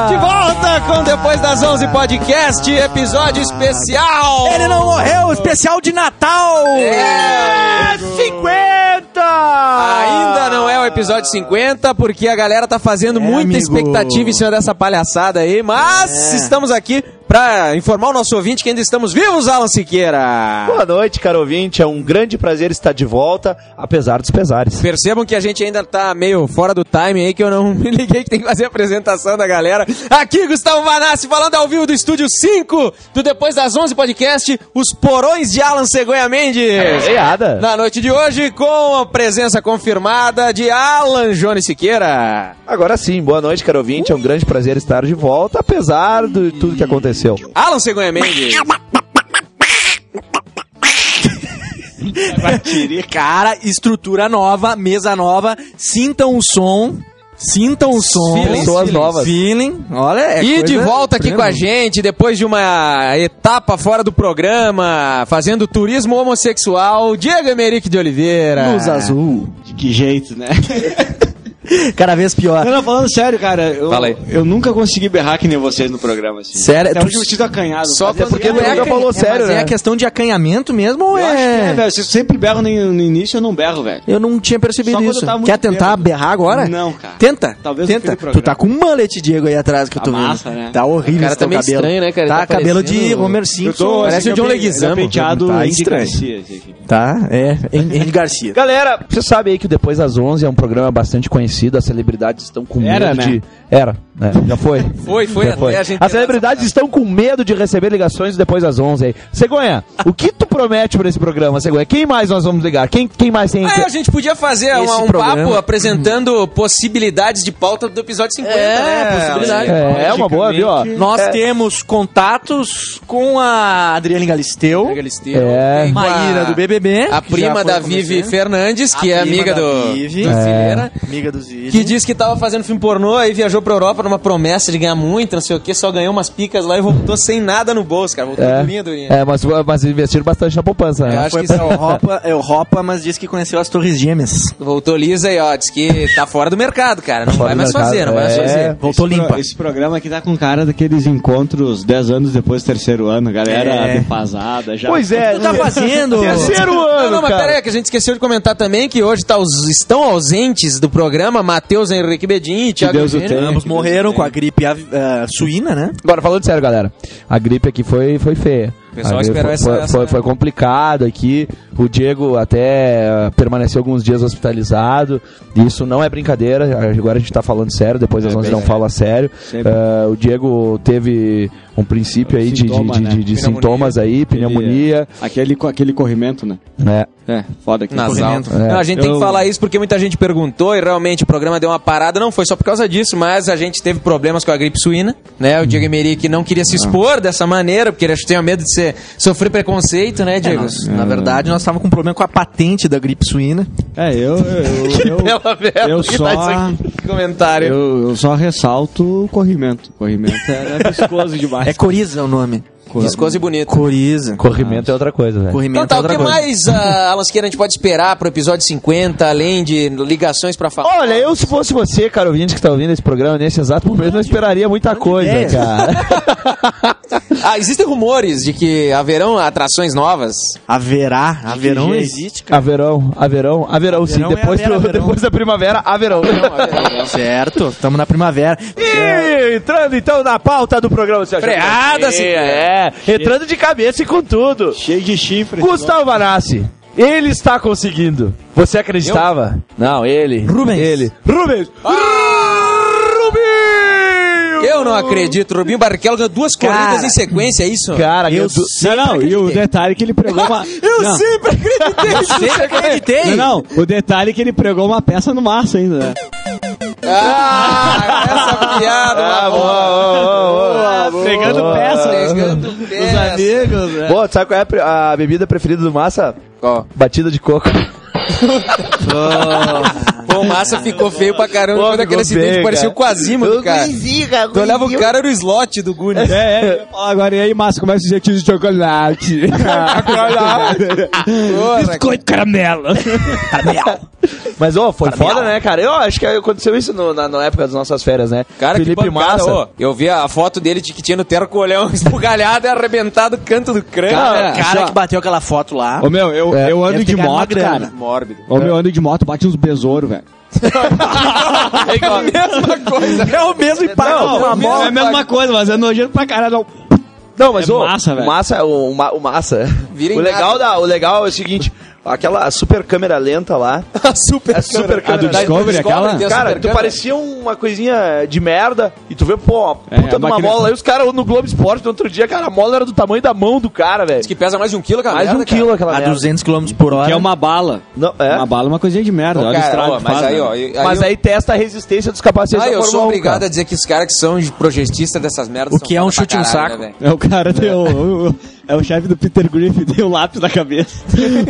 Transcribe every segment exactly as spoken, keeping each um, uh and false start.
De volta com Depois das onze Podcast, episódio especial. Ele não morreu, especial de Natal. É cinquenta. Ainda não é o episódio cinquenta, porque a galera tá fazendo é, muita amigo. expectativa em cima dessa palhaçada aí, mas é. estamos aqui pra informar o nosso ouvinte que ainda estamos vivos, Alan Siqueira. Boa noite, caro ouvinte. É um grande prazer estar de volta, apesar dos pesares. Percebam que a gente ainda tá meio fora do time aí, que eu não me liguei que tem que fazer a apresentação da galera. Aqui, Gustavo Vanassi, falando ao vivo do Estúdio cinco, do Depois das onze Podcast, os porões de Alan Cegonha Mendes. É, Na noite de hoje, com a presença confirmada de Alan Jones Siqueira. Agora sim, boa noite, caro ouvinte. É um grande prazer estar de volta, apesar de tudo que aconteceu. Alan Cegonha Mendes. Cara, estrutura nova, mesa nova, sintam o som. Sintam o som. Feeling, Pessoas feeling. novas. Feeling. Olha, é E de volta aqui com a gente, depois de uma etapa fora do programa, fazendo turismo homossexual, Diego Emerick de Oliveira. Luz azul. De que jeito, né? Cada vez pior. Não, não, falando sério, cara, eu, Fala aí. eu nunca consegui berrar que nem vocês no programa, assim. Sério? Até hoje eu sido acanhado. Só até porque tu nunca falou sério, é, né? É a questão de acanhamento mesmo ou eu é... acho que é, velho. Vocês sempre berram no, no início, eu não berro, velho. Eu não tinha percebido Só quando isso. eu tava muito Quer tentar bêbado. berrar agora? Não, cara. Tenta. Talvez Tenta. no programa. Tu tá com um mullet, Diego, aí atrás que eu Tá tô vendo. massa, né? Tá horrível O cara esse tá teu meio cabelo. estranho, né, cara? Tá, Ele tá cabelo de parecendo- Homer Eu Simpson. tô, Parece assim, o John eu pe- Leguizamo. eu penteado Tá Andy estranho. Garcia, assim, aqui. Tá, é. Andy Garcia. Galera, você sabe aí que o Depois das onze é um programa bastante conhecido, as celebridades estão com Era, medo né? de... Era, né? Já foi? Foi, foi, Já até foi. a gente... As celebridades estão com medo de receber ligações depois das onze aí. Cegonha, o que tu promete pra esse programa, Cegonha? Quem mais nós vamos ligar? Quem, quem mais tem... Ah, a gente podia fazer Esse uma- um programa. papo apresentando possibilidades de pauta do episódio cinquenta, É, né? possibilidade. É, é uma boa, viu? ó? Nós É. temos contatos com a Adriane Galisteu, Galisteu, É. tem com a- Maíra do B B B, A que prima já foi da com Vivi você. Fernandes, que A é prima amiga da do, Vivi. do É. Fileira, amiga dos vídeos. que disse que tava fazendo filme pornô, aí viajou pra Europa numa promessa de ganhar muito, não sei o que, só ganhou umas picas lá e voltou sem nada no bolso, cara. Voltou É, durinha, durinha. é mas, mas investiram bastante na poupança, Eu né? acho Foi que pra sim. Europa, Europa, mas disse que conheceu as Torres Gêmeas. Voltou lisa e ó, disse que tá fora do mercado, cara. Não Fora vai do mais mercado, fazer, não vai mais é. fazer. Voltou esse limpa. Pro, esse programa aqui tá com cara daqueles encontros dez anos depois do terceiro ano, galera É. defasada já. Pois é. Tu tá fazendo? Terceiro Não, ano, não, mas cara. pera aí, que a gente esqueceu de comentar também que hoje tá os, estão ausentes do programa Matheus Henrique Bedin e Thiago Deus o Eugênio. tenha. Ambos que morreram Deus com a tenha. gripe ah, ah, suína, né? Agora, falando sério, galera, a gripe aqui foi, foi feia. O pessoal A gripe esperou foi, essa- foi, essa- foi, foi complicado aqui. O Diego até uh, permaneceu alguns dias hospitalizado. Isso não é brincadeira. Agora a gente tá falando sério, depois das É onze bem não fala sério. Sempre. Uh, o Diego teve um princípio aí de, de, Sintoma, de, né? de- de Pneumonia. sintomas aí, pneumonia. Aquele, co- aquele corrimento, né? né? É, foda aqui. Nasal. Corrimento. É. Não, a gente tem que Eu- falar isso porque muita gente perguntou e realmente o programa deu uma parada. Não foi só por causa disso, mas a gente teve problemas com a gripe suína, né? O Diego Emerick não queria se expor dessa maneira, porque ele acho que tinha medo de ser, sofrer preconceito, né, Diego? Nós, na verdade, nós estávamos com um problema com a patente da gripe suína. É, eu. eu, eu, Bela, bela, eu que só- tá isso aqui? Que comentário. eu, eu só ressalto o corrimento. Corrimento é viscoso demais. É coriza o nome. Viscoso e bonito. Coriza. Corrimento é outra coisa, velho. Corrimento Então tá, é o outra que coisa. mais, uh, Alan Siqueira, a gente pode esperar pro episódio cinquenta, além de ligações pra falar? Olha, eu se fosse você, cara ouvinte que tá ouvindo esse programa nesse exato momento, não esperaria muita coisa, ideia. cara. Ah, existem rumores de que haverão atrações novas. Haverá. Haverão jeito? existe, cara. Haverão, haverão, haverão sim. Haverão é Depois, haverá, do- haverão. depois da primavera, haverão. Certo, estamos na primavera. E entrando então na pauta do programa, você Freada, sim. É, entrando de cabeça e com tudo. Cheio de chifre. Gustavo Vanassi, ele está conseguindo. Você acreditava? Não, ele. Rubens. Ele. Rubens. Rubinho! Eu não acredito. Rubinho Barrichello ganhou duas Cara. corridas em sequência, é isso? Cara, Eu eu du- Não, não, e o detalhe que ele pregou uma. Eu não, sempre acreditei. Eu Sempre acreditei. não, não, o detalhe é que ele pregou uma peça no maço ainda, né? Ah, essa piada. Ah, uma boa, boa, boa, boa. Pegando Boa. peça. Pegando Os peça. amigos, né? Boa, sabe qual é a pre- a bebida preferida do Massa? Ó. Batida de coco. Pô, o Massa ficou feio pra caramba. Pô, Quando aquele ficou acidente feio, parecia o cara. Quasimodo, cara. Tu olhava o cara, era o slot do Goonies. É, é. Eu ia falar agora, e aí, massa, como é que você diz chocolate? Porra, Biscoito caramelo. Caramelo. Mas, ô, foi foda, né, cara? Eu acho que aconteceu isso no- na, na época das nossas férias, né? Cara, Felipe que pancada, Massa. ô. Eu vi a foto dele de que tinha no tercolhão esbugalhado e arrebentado o canto do crânio. Cara, né? cara que bateu aquela foto lá. Ô, meu, eu, É. eu ando Deve de ter ganhado moto, uma grana. cara. Mórbido. Ô, meu, eu ando de moto, bate uns besouros, velho. É a mesma coisa. É o mesmo impacto Não, de uma é bola. É a mesma coisa, mas é nojento pra caralho. Não, mas É ô, massa, velho. o massa, o, o ma- o massa. Vira em O legal, nada. da, o legal é o seguinte, aquela super câmera lenta lá. A super A super câmera. câmera. A do Discovery, aquela? tem a Cara, super tu câmera. parecia uma coisinha de merda e tu vê, pô, uma É, puta de uma máquina- bola. Aí os caras no Globo Esporte no outro dia, cara, a mola era do tamanho da mão do cara, velho. Diz que pesa mais de um quilo, cara. Mais de um quilo aquela A merda. duzentos quilômetros por hora. Que é uma bala. Não, é. Uma bala é uma coisinha de merda. Olha o Cara, estrago ó, que mas faz, aí, né? ó. aí Mas eu- aí testa a resistência dos capacetes Ah, da eu Fórmula sou um, obrigado cara. a dizer que os caras que são projetistas dessas merdas O são que é um foda pra chute no caralho, saco. né, velho? É o cara tem o, o- é o chefe do Peter Griffin, tem o lápis na cabeça.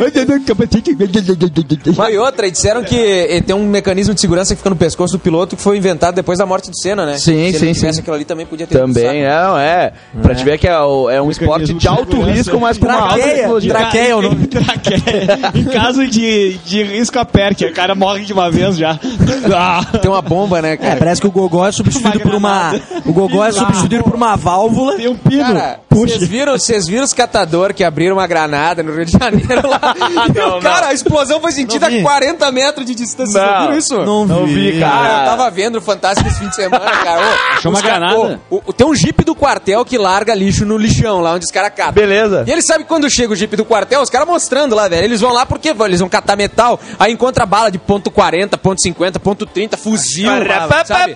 Mas e outra, e disseram que eh, tem um mecanismo de segurança que fica no pescoço do piloto que foi inventado depois da morte do Senna, né? Sim, Se sim, ele tivesse sim. aquilo ali também podia ter. Também, é, não, é. Pra te ver que é, o- é um esporte de alto risco, mas com uma alta Traqueia, tecnologia. traqueia é o nome. Traqueia. Em caso de, de risco, aperte. O cara morre de uma vez já. Ah. Tem uma bomba, né, É, cara? parece que o gogó é substituído por uma. O gogó é substituído por uma válvula. Tem um pino. Cara, Puxa. vocês viram, vocês viram os catadores que abriram uma granada no Rio de Janeiro lá? E o cara, a explosão foi sentida Não vi. a quarenta metros de distância. Vocês Não, viram isso? Não, Não vi. vi, Cara, cara. eu tava vendo o Fantástico esse fim de semana, cara. Ô, Achou os uma ca- granada? ô, o- tem um jipe do quartel que larga lixo no lixão, lá onde os caras catam. Beleza. E eles sabem que quando chega o jipe do quartel, os caras mostrando lá, velho. Eles vão lá porque vão, eles vão catar metal, aí encontra bala de ponto quarenta, ponto cinquenta, ponto trinta, fuzil, sabe?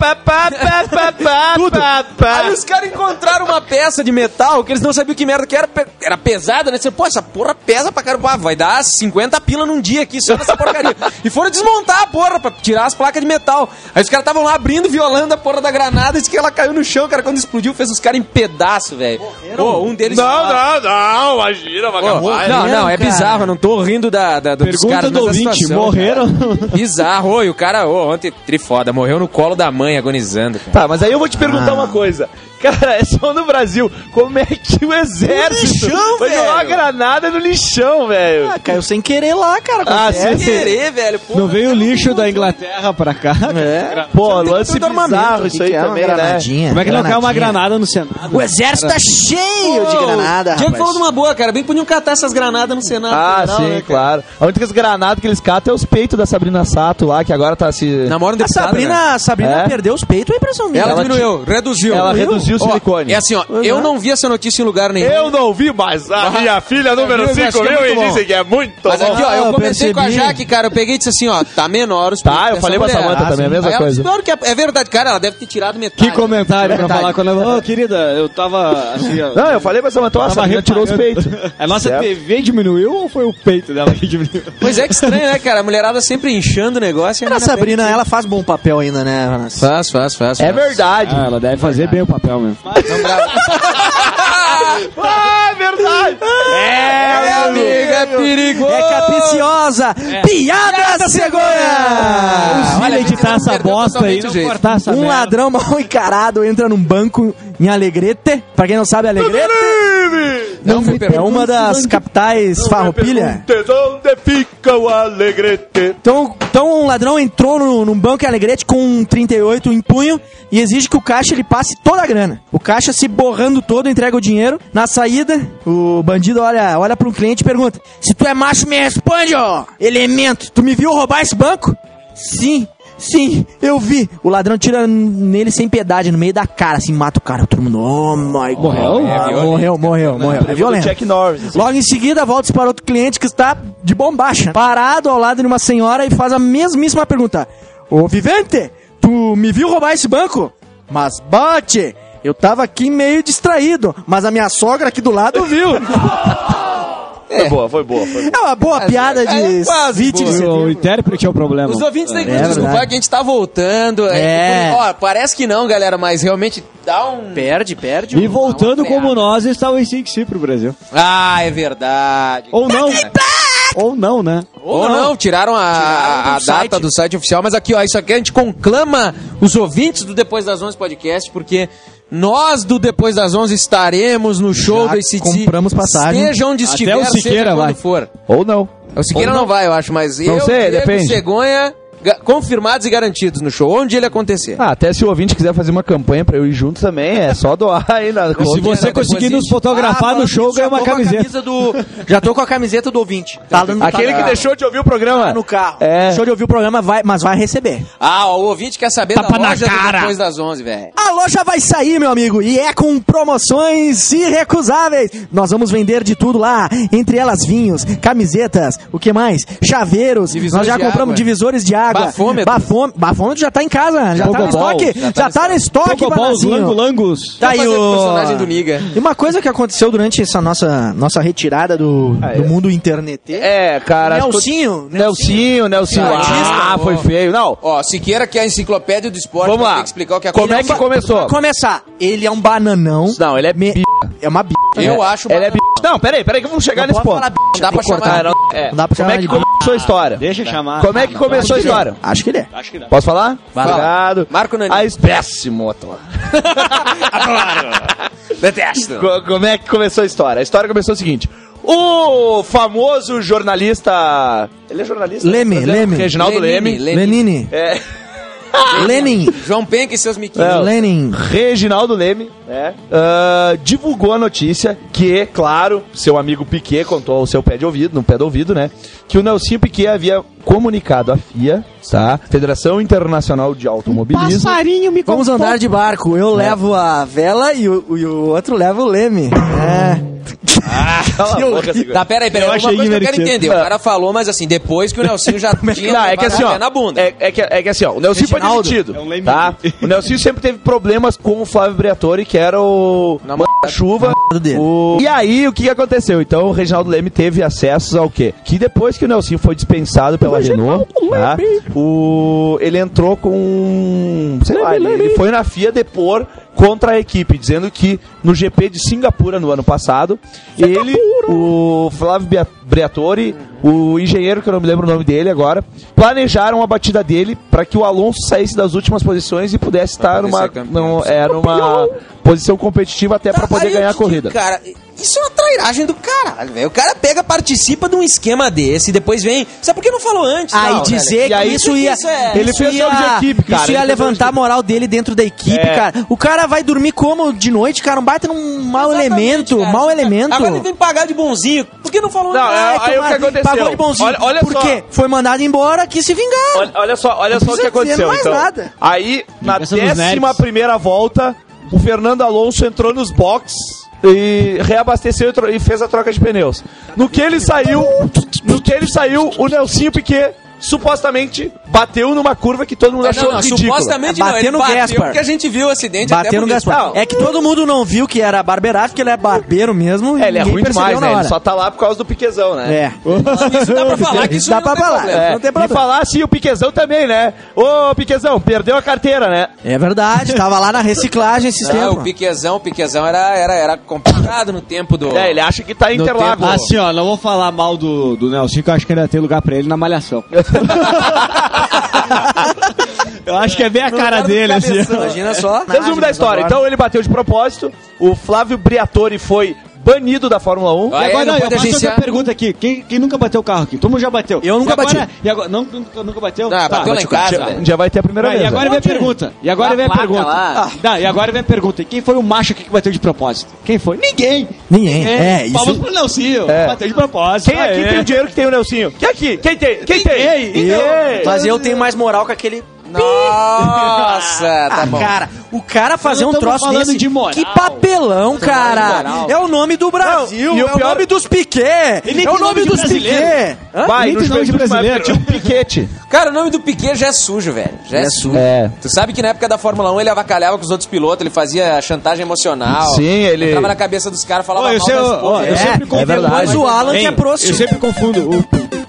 Tudo. Aí os caras encontraram uma peça de metal que eles não sabiam que merda que era. Pe- Era pesada, né? Você, pô, essa porra pesa pra caramba. Ah, vai dar cinquenta pila num dia aqui, só nessa porcaria. E foram desmontar a porra pra tirar as placas de metal. Aí os caras estavam lá abrindo, violando a porra da granada, e disse que ela caiu no chão, cara. Quando explodiu, fez os caras em pedaço, velho. Pô, um deles. Não, não, não, imagina, Pô, vagabundo. não, não, é cara. bizarro, eu não tô rindo da, da, dos Pergunta caras, do mas da ouvinte, situação, morreram? cara. Bizarro, ô, e o cara, ô, ontem, trifoda, morreu no colo da mãe, agonizando, cara. Tá, mas aí eu vou te perguntar uma coisa. Cara, é só no Brasil. Como é que o exército lixão, vai jogar uma velho. granada no lixão, velho? Ah, caiu sem querer lá, cara. Ah, acontece. sim. Querer, velho, pô. Não veio o lixo da Inglaterra pra cá? É. Pô, lance todo armamento, bizarro O isso que aí que é uma também, né? granadinha? Como é que não caiu uma Granadinha. granada no Senado? O exército tá cheio de granada, O Diego rapaz. falou de uma boa, cara. Bem que podiam catar essas granadas no Senado. Ah, Federal, sim, né, cara? claro. A única granada que eles catam é os peitos da Sabrina Sato lá, que agora tá se... Namora um A deputado, Sabrina, né? Sabrina É? perdeu os peitos, é impressão minha. Ela, Ela diminuiu, reduziu. Ela Diminuiu? reduziu o Ó, silicone. É assim, ó, eu não vi essa notícia em lugar nenhum. Eu não vi, mas a minha filha número Eu vi, mas cinco acho que é viu e muito bom. disse que é muito Mas bom. aqui, ó, eu Ah, comentei com a percebi. Jaque, cara, eu peguei e disse assim, ó, tá menor os Tá, peitos eu dessa falei pra mulher. Samanta também, a mesma Aí ela coisa. disse, "Claro que é, é verdade, cara, ela deve ter tirado metade. Que comentário pra Verdade. falar quando ela... Ô, querida, eu tava assim... ó, Não, eu falei pra Samanta, ó, a tava Sabrina tirou os reparando. peitos. A nossa Certo. T V diminuiu ou foi o peito dela que diminuiu? Pois é, que estranho, né, cara? A mulherada sempre inchando o negócio. e A menina Sabrina, pega- ela faz bom papel ainda, né, Vanas? Faz, faz, faz. É faz. verdade. Ah, ela deve fazer bem o papel mesmo. Ah, é verdade. É, meu amigo, é perigoso. É capiciosa! Piada cegonha! Os olha, filhos editar essa perdeu bosta aí, totalmente o não jeito. cortar essa Um merda. ladrão mal encarado entra num banco em Alegrete. Pra quem não sabe, Alegrete Não me é uma das capitais farroupilha. Onde fica o Alegrete? Então, então um ladrão entrou no, num banco em Alegrete com um trinta e oito em punho e exige que o caixa ele passe toda a grana. O caixa se borrando todo, entrega o dinheiro. Na saída, o bandido olha, olha para um cliente e pergunta: se tu é macho, me responde, ó, elemento. Tu me viu roubar esse banco? Sim. Sim, eu vi. O ladrão tira nele sem piedade, no meio da cara, assim, mata o cara. Todo mundo, oh my God. Morreu? É, morreu, morreu, morreu. É violento. Jack Norris. Logo em seguida, volta para outro cliente que está de bombacha, parado ao lado de uma senhora e faz a mesmíssima pergunta: ô Vivente, tu me viu roubar esse banco? Mas bate, eu tava aqui meio distraído, mas a minha sogra aqui do lado viu. Foi boa, foi boa. Foi boa. É uma boa piada de é quase vinte de boa. setembro. O intérprete é o problema. Os ouvintes têm que É nos desculpar verdade. que a gente tá voltando. É. Ó, parece que não, galera, mas realmente dá um... Perde, perde. E um- voltando uma freada. como nós, está o A C D C pro Brasil. Ah, é verdade. Ou não. Ou não, né? Ou não, não tiraram a, tiraram a, a data do site oficial, mas aqui, ó, isso aqui a gente conclama os ouvintes do Depois das onze podcast, porque nós do Depois das onze estaremos no show Já do A C D C. compramos passagem. Seja onde estiver, Até o Siqueira seja quando vai. for. Ou não. O Siqueira Ou não. não vai, eu acho, mas Não eu, sei, Diego depende. Cegonha, ga- confirmados e garantidos no show, onde ele acontecer. Ah, até se o ouvinte quiser fazer uma campanha pra eu ir junto também, é só doar aí na Se conta. você depois conseguir nos existe. fotografar no show, ganha já uma tô com a camiseta. camisa do, já tô com a camiseta do ouvinte. Tá dando, Aquele tá, que deixou de ouvir o programa. tá no carro. É. Deixou de ouvir o programa, vai, mas vai receber. Ah, ó, o ouvinte quer saber Tapa da na loja do cara. Depois das onze, velho. A loja vai sair, meu amigo, e é com promoções irrecusáveis. Nós vamos vender de tudo lá, entre elas vinhos, camisetas, o que mais? Chaveiros. Divisores Nós já de compramos água. divisores de água. Bafômetro. Bafômetro. Bafômetro já tá em casa, já tá no Pogobol. estoque. Já tá Já no tá no estoque, Pogoballs, Banazinho. langolangos. Tá aí Fazer o o personagem do Niga. E uma coisa que aconteceu durante essa nossa, nossa retirada do, Ah, do é. mundo internet. É, cara. acho que- Nelsinho, Nelsinho, Nelsinho. Artista, Ah, ó. foi feio. Não, Ó, Siqueira, que é a enciclopédia do esporte, Vamos vai lá. ter que explicar o que Como é aconteceu. que começou? Pra começar, ele é um bananão. Não, ele é Me- bi... É uma b. Eu acho Ele é bacana. bi... Não, peraí, peraí que vamos chegar Não nesse pode ponto. falar b. Não dá tem pra que cortar. chamar. Ah, não, é. Não dá pra Como chamar é que de bi. começou a história? Deixa eu chamar. Como é que começou a Acho que ele é. história? Acho que ele é. Acho que dá. Posso falar? Vai lá. Obrigado. Marco Nani. Ah, péssimo ator. Detesto. Co- Como é que começou a história? A história começou o seguinte. O famoso jornalista... Ele é jornalista? Leme, Por exemplo, Leme. Reginaldo Lenine, Leme. Lenine. Lenine. É, Lenin. João Penca e seus miquinhos. É. Lenin. Reginaldo Leme, né, ah, divulgou a notícia que, claro, seu amigo Piquet contou ao seu pé de ouvido, no pé do ouvido, né, que o Nelsinho Piquet havia comunicado à F I A, tá, Federação Internacional de Automobilismo. Passarinho me Vamos andar de barco. Eu levo a vela e o, e o outro leva o leme. É. Cala a boca, segura. Tá, peraí, peraí. Eu Uma achei coisa que eu quero divertido. entender. O cara falou, mas assim, depois que o Nelsinho já tinha Não, é que levado assim, a ó, pé na bunda. é, é que, é que assim, ó, o Nelsinho foi Reginaldo. demitido, É um Leme. tá? O Nelsinho sempre teve problemas com o Flávio Briatore, que era o chuva. dele. O... E aí, o que que aconteceu? Então, o Reginaldo Leme teve acesso ao quê? Que depois que o Nelsinho foi dispensado pela Renault, tá? o... ele entrou com... sei lá, ele, ele foi na F I A depor contra a equipe, dizendo que no G P de Singapura, no ano passado, ele, o Flávio Bia- Briatore, o engenheiro, que eu não me lembro o nome dele agora, planejaram a batida dele para que o Alonso saísse das últimas posições e pudesse estar poder numa, ser campeão. num- é, numa posição competitiva até para poder Aí ganhar eu a te digo, corrida. Cara, isso é uma trairagem do caralho, velho. O cara pega, participa de um esquema desse e depois vem... Sabe por que não falou antes? Aí Não, dizer velho? que E aí, isso ia, isso é- ele isso fez ia, jogo de equipe, cara. isso Ele ia fez jogo de levantar a equipe. moral dele dentro da equipe, É. cara. O cara vai dormir como de noite, cara, um baita num mau Exatamente, elemento, cara. mau elemento. Agora ele vem pagar de bonzinho. Por que não falou Não, nada? é- aí o que aconteceu? Pagou de bonzinho. Olha- olha Por só. quê? Foi mandado embora, quis se vingar. Olha, olha só, olha Não só o que precisa aconteceu, dizer mais então. nada. Aí, na Essa dos décima nerds. primeira volta, o Fernando Alonso entrou nos boxes e reabasteceu e, tro- e fez a troca de pneus. No que ele saiu, no que ele saiu, o Nelsinho Piquet supostamente bateu numa curva que todo mundo É, achou não, não, ridícula. supostamente É, não, bateu ele no bateu Gaspar. porque a gente viu o acidente. Bateu até no porque- Gaspar. Não. É que todo mundo não viu que era barbeirado, porque ele é barbeiro mesmo. e É, ele é ninguém ruim percebeu demais, na né? hora. Ele só tá lá por causa do Piquezão, né? É. Isso dá pra falar que isso, Dá não pra tem falar. problema. É, Não tem e problema. falar assim, o Piquezão também, né? Ô, Piquezão, perdeu a carteira, né? É verdade, tava lá na reciclagem esses Não, o tempos. Piquezão, o Piquezão era, era, era complicado no tempo do... É, ele acha que tá em No Interlagos. tempo- Assim, ó, não vou falar mal do, do Nelson, que eu acho que ainda tem lugar pra ele na Malhação. Eu acho que é bem a cara lugar do dele, assim. cabeção. Imagina só. Resumo da história. Então ele bateu de propósito, o Flávio Briatore foi banido da Fórmula um. Ah, E é, agora, não não, eu pode faço agenciar. outra pergunta aqui. Quem, quem nunca bateu o carro aqui? Todo mundo já bateu. Eu nunca E agora- bati. E agora, não, nunca, nunca bateu? Não, bateu lá em casa, já, velho. já vai ter a primeira Ah, vez. e agora né? vem a pergunta. E agora Na vem a placa pergunta. lá. Ah, não, e agora vem a pergunta. E quem foi o macho aqui que bateu de propósito? Quem foi? Ninguém. Ninguém. É, isso. Palmas pro Nelsinho. É. Bateu de propósito. Quem aqui Aê. tem o dinheiro que tem o Nelsinho? Quem aqui? Quem tem? Quem tem? Ninguém. Ninguém. Mas eu tenho mais moral que aquele. Nossa, tá Ah, bom. cara, o cara fazer Não um tamo troço falando desse. de moral. Que papelão, cara. moral. É o nome do Brasil. Não, e o é pior- o nome dos Piquet. Ele É o tem nome nome de dos brasileiro. Piquet. Hã? Vai, Nem no tem nome de Juventude brasileiro. tinha um piquete. Cara, o nome do Piquet já é sujo, velho. Já é, sujo. É. Tu sabe que na época da Fórmula um ele avacalhava com os outros pilotos, ele fazia chantagem emocional. Sim, ele- Entrava na cabeça dos caras, falava Ó, eu mal sei, das ó, porra. eu É. sempre confundo. verdade. Mas o Alan que Hein, é prosti. Eu sempre confundo o,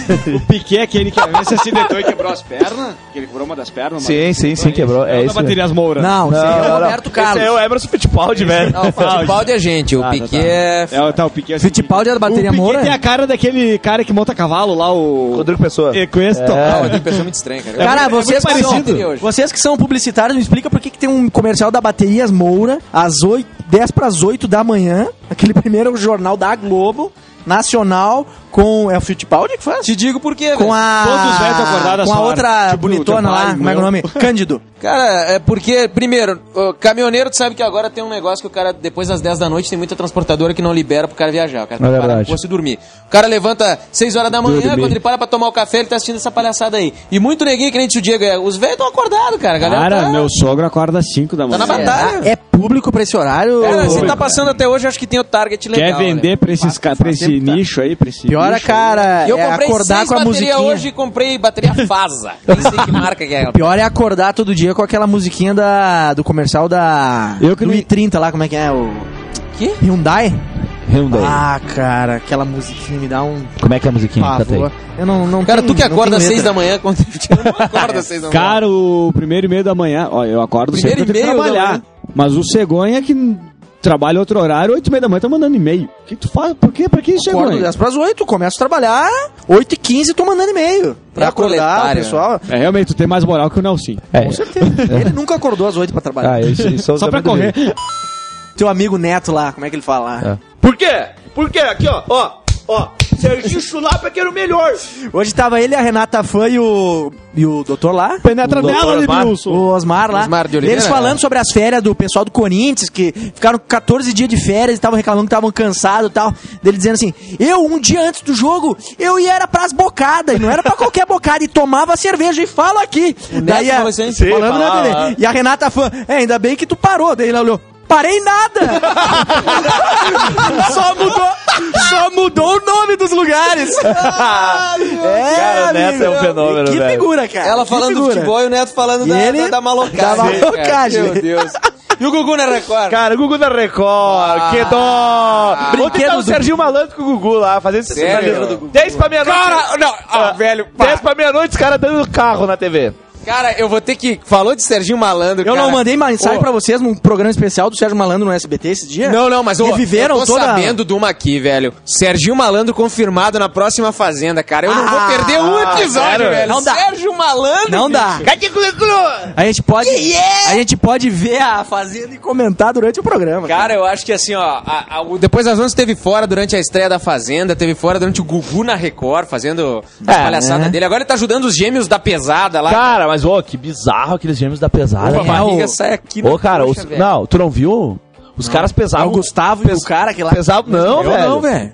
O Piquet, aquele que se acidentou e quebrou as pernas, que ele quebrou uma das pernas. Sim, sim, sim, quebrou. É isso. Baterias Moura. Não, esse aí é o Roberto Carlos. Esse é o Emerson Fittipaldi, velho. Não, o Fittipaldi é gente, o Ah, Piquet tá, tá. é... É, tá, o Piquet é Fittipaldi é da bateria o Piquet Moura? tem a cara daquele cara que monta cavalo lá, o... Rodrigo Pessoa. Eu conheço Ah, total. mas tem pessoa muito estranha, cara. Cara, muito- é vocês, muito que são, parecido. vocês que são publicitários, me explica por que, que tem um comercial da Baterias Moura às oito, dez para as oito da manhã, aquele primeiro jornal da Globo, nacional, com... É o Fittipaldi que faz? Te digo por quê, Com velho. a... Todos os velhos acordados Com a essa hora. outra Tipo, bonitona teu pai, lá, como é que é o meu. nome? Cândido. Cara, é porque, primeiro, o caminhoneiro, tu sabe que agora tem um negócio que o cara, depois das dez da noite, tem muita transportadora que não libera pro cara viajar. O cara tem que parar no posto e dormir. O cara levanta seis horas da manhã, quando ele para pra tomar o café, ele tá assistindo essa palhaçada aí. E muito neguinho, que nem disse o Diego, é, os velhos estão acordados, cara. A galera Cara, tá, meu sogro acorda às cinco da tá manhã. na batalha. É público pra esse horário? Cara, se tá passando até hoje, acho que tem o target legal. Quer vender né? pra, esses, ca- pra esse sempre tá. nicho aí, pra esse Pior é, nicho cara, E eu é comprei acordar seis com a baterias musiquinha. hoje e comprei bateria Fasa. Nem sei que marca que é. Pior é acordar todo dia com aquela musiquinha da, do comercial da Eu que do não- i trinta lá, como é que é? O Que? Hyundai? Hyundai. Ah, cara, aquela musiquinha me dá um Como é que é a musiquinha? Canta aí. pavor. Eu não, não Cara, tenho- tu que não acorda às tenho seis da letra. manhã, quando eu não acordo às seis da manhã. Cara, o primeiro e meio da manhã, ó, eu acordo Primeiro sempre e pra meio da trabalhar. manhã? Mas o cegonha que trabalha outro horário, oito e meia da manhã, tá mandando e-mail. O que tu faz? Por quê? Pra que isso, Acordo cegonha? dez pras oito, começo a trabalhar, oito e quinze tô mandando e-mail. Pra É acordar o proletário, pessoal. É, realmente, tu tem mais moral que o Nelson. É. Com certeza. Ele nunca acordou às oito pra trabalhar. Ah, isso, isso é o Só pra Zé Pedro. correr. Teu amigo Neto lá, como é que ele fala lá? É. Por quê? Por quê? Aqui, ó, ó, ó. Serginho Chulapa que era o melhor. Hoje tava ele, a Renata Fã e o, e o doutor lá. Penetra o nela, doutor Osmar, Edmilson. O Osmar lá. Osmar de Oliveira, Eles falando é. sobre as férias do pessoal do Corinthians, que ficaram quatorze dias de férias e estavam reclamando que estavam cansados e tal. Dele dizendo assim, eu, um dia antes do jogo, eu ia era pras bocadas, e não era pra qualquer bocada, e tomava cerveja, e falo aqui. Daí Neto a, falou isso aí? Sim, falando na fala. T V. E a Renata Fã, é, ainda bem que tu parou. Daí ele olhou, parei nada! só mudou, só mudou o nome dos lugares. é, Cara, o Neto é um fenômeno, que velho. figura, cara. Ela que falando do figura. futebol e o Neto falando E da, ele da, da malocagem. da malocagem. Meu Deus. E o Gugu na Record? Cara, o Gugu da Record, Ah. que dó! Vou tentar Brinquedos o Serginho Malandro com o Gugu lá, fazendo esse Sério? dez pra meia-noite. Cara, não, ah, velho, pá. dez pra meia-noite, os caras dando carro na T V. Cara, eu vou ter que... Falou de Serginho Malandro, Eu cara. não mandei mensagem Ô, pra vocês num programa especial do Sérgio Malandro no S B T esse dia? Não, não, mas ô, Reviveram eu tô toda... sabendo de uma aqui, velho. Serginho Malandro confirmado na próxima Fazenda, cara. Eu não Ah, vou perder um episódio, sério? velho. Não dá. Sérgio Malandro, Não dá. Cadê currículo? A gente pode, a gente pode ver a Fazenda e comentar durante o programa. Cara, eu acho que assim, ó, a- a- o Depois das onze teve fora durante a estreia da Fazenda, teve fora durante o Gugu na Record, fazendo as É, palhaçadas né? dele. Agora ele tá ajudando os gêmeos da pesada lá. Cara, mas ô, que bizarro aqueles gêmeos da pesada. Opa, a cara. barriga o- sai aqui Ô, cara, coxa, os- velho. não, tu não viu? Os caras É pesavam. o Gustavo e o cara que lá... Pesavam, não, eu velho. não, velho.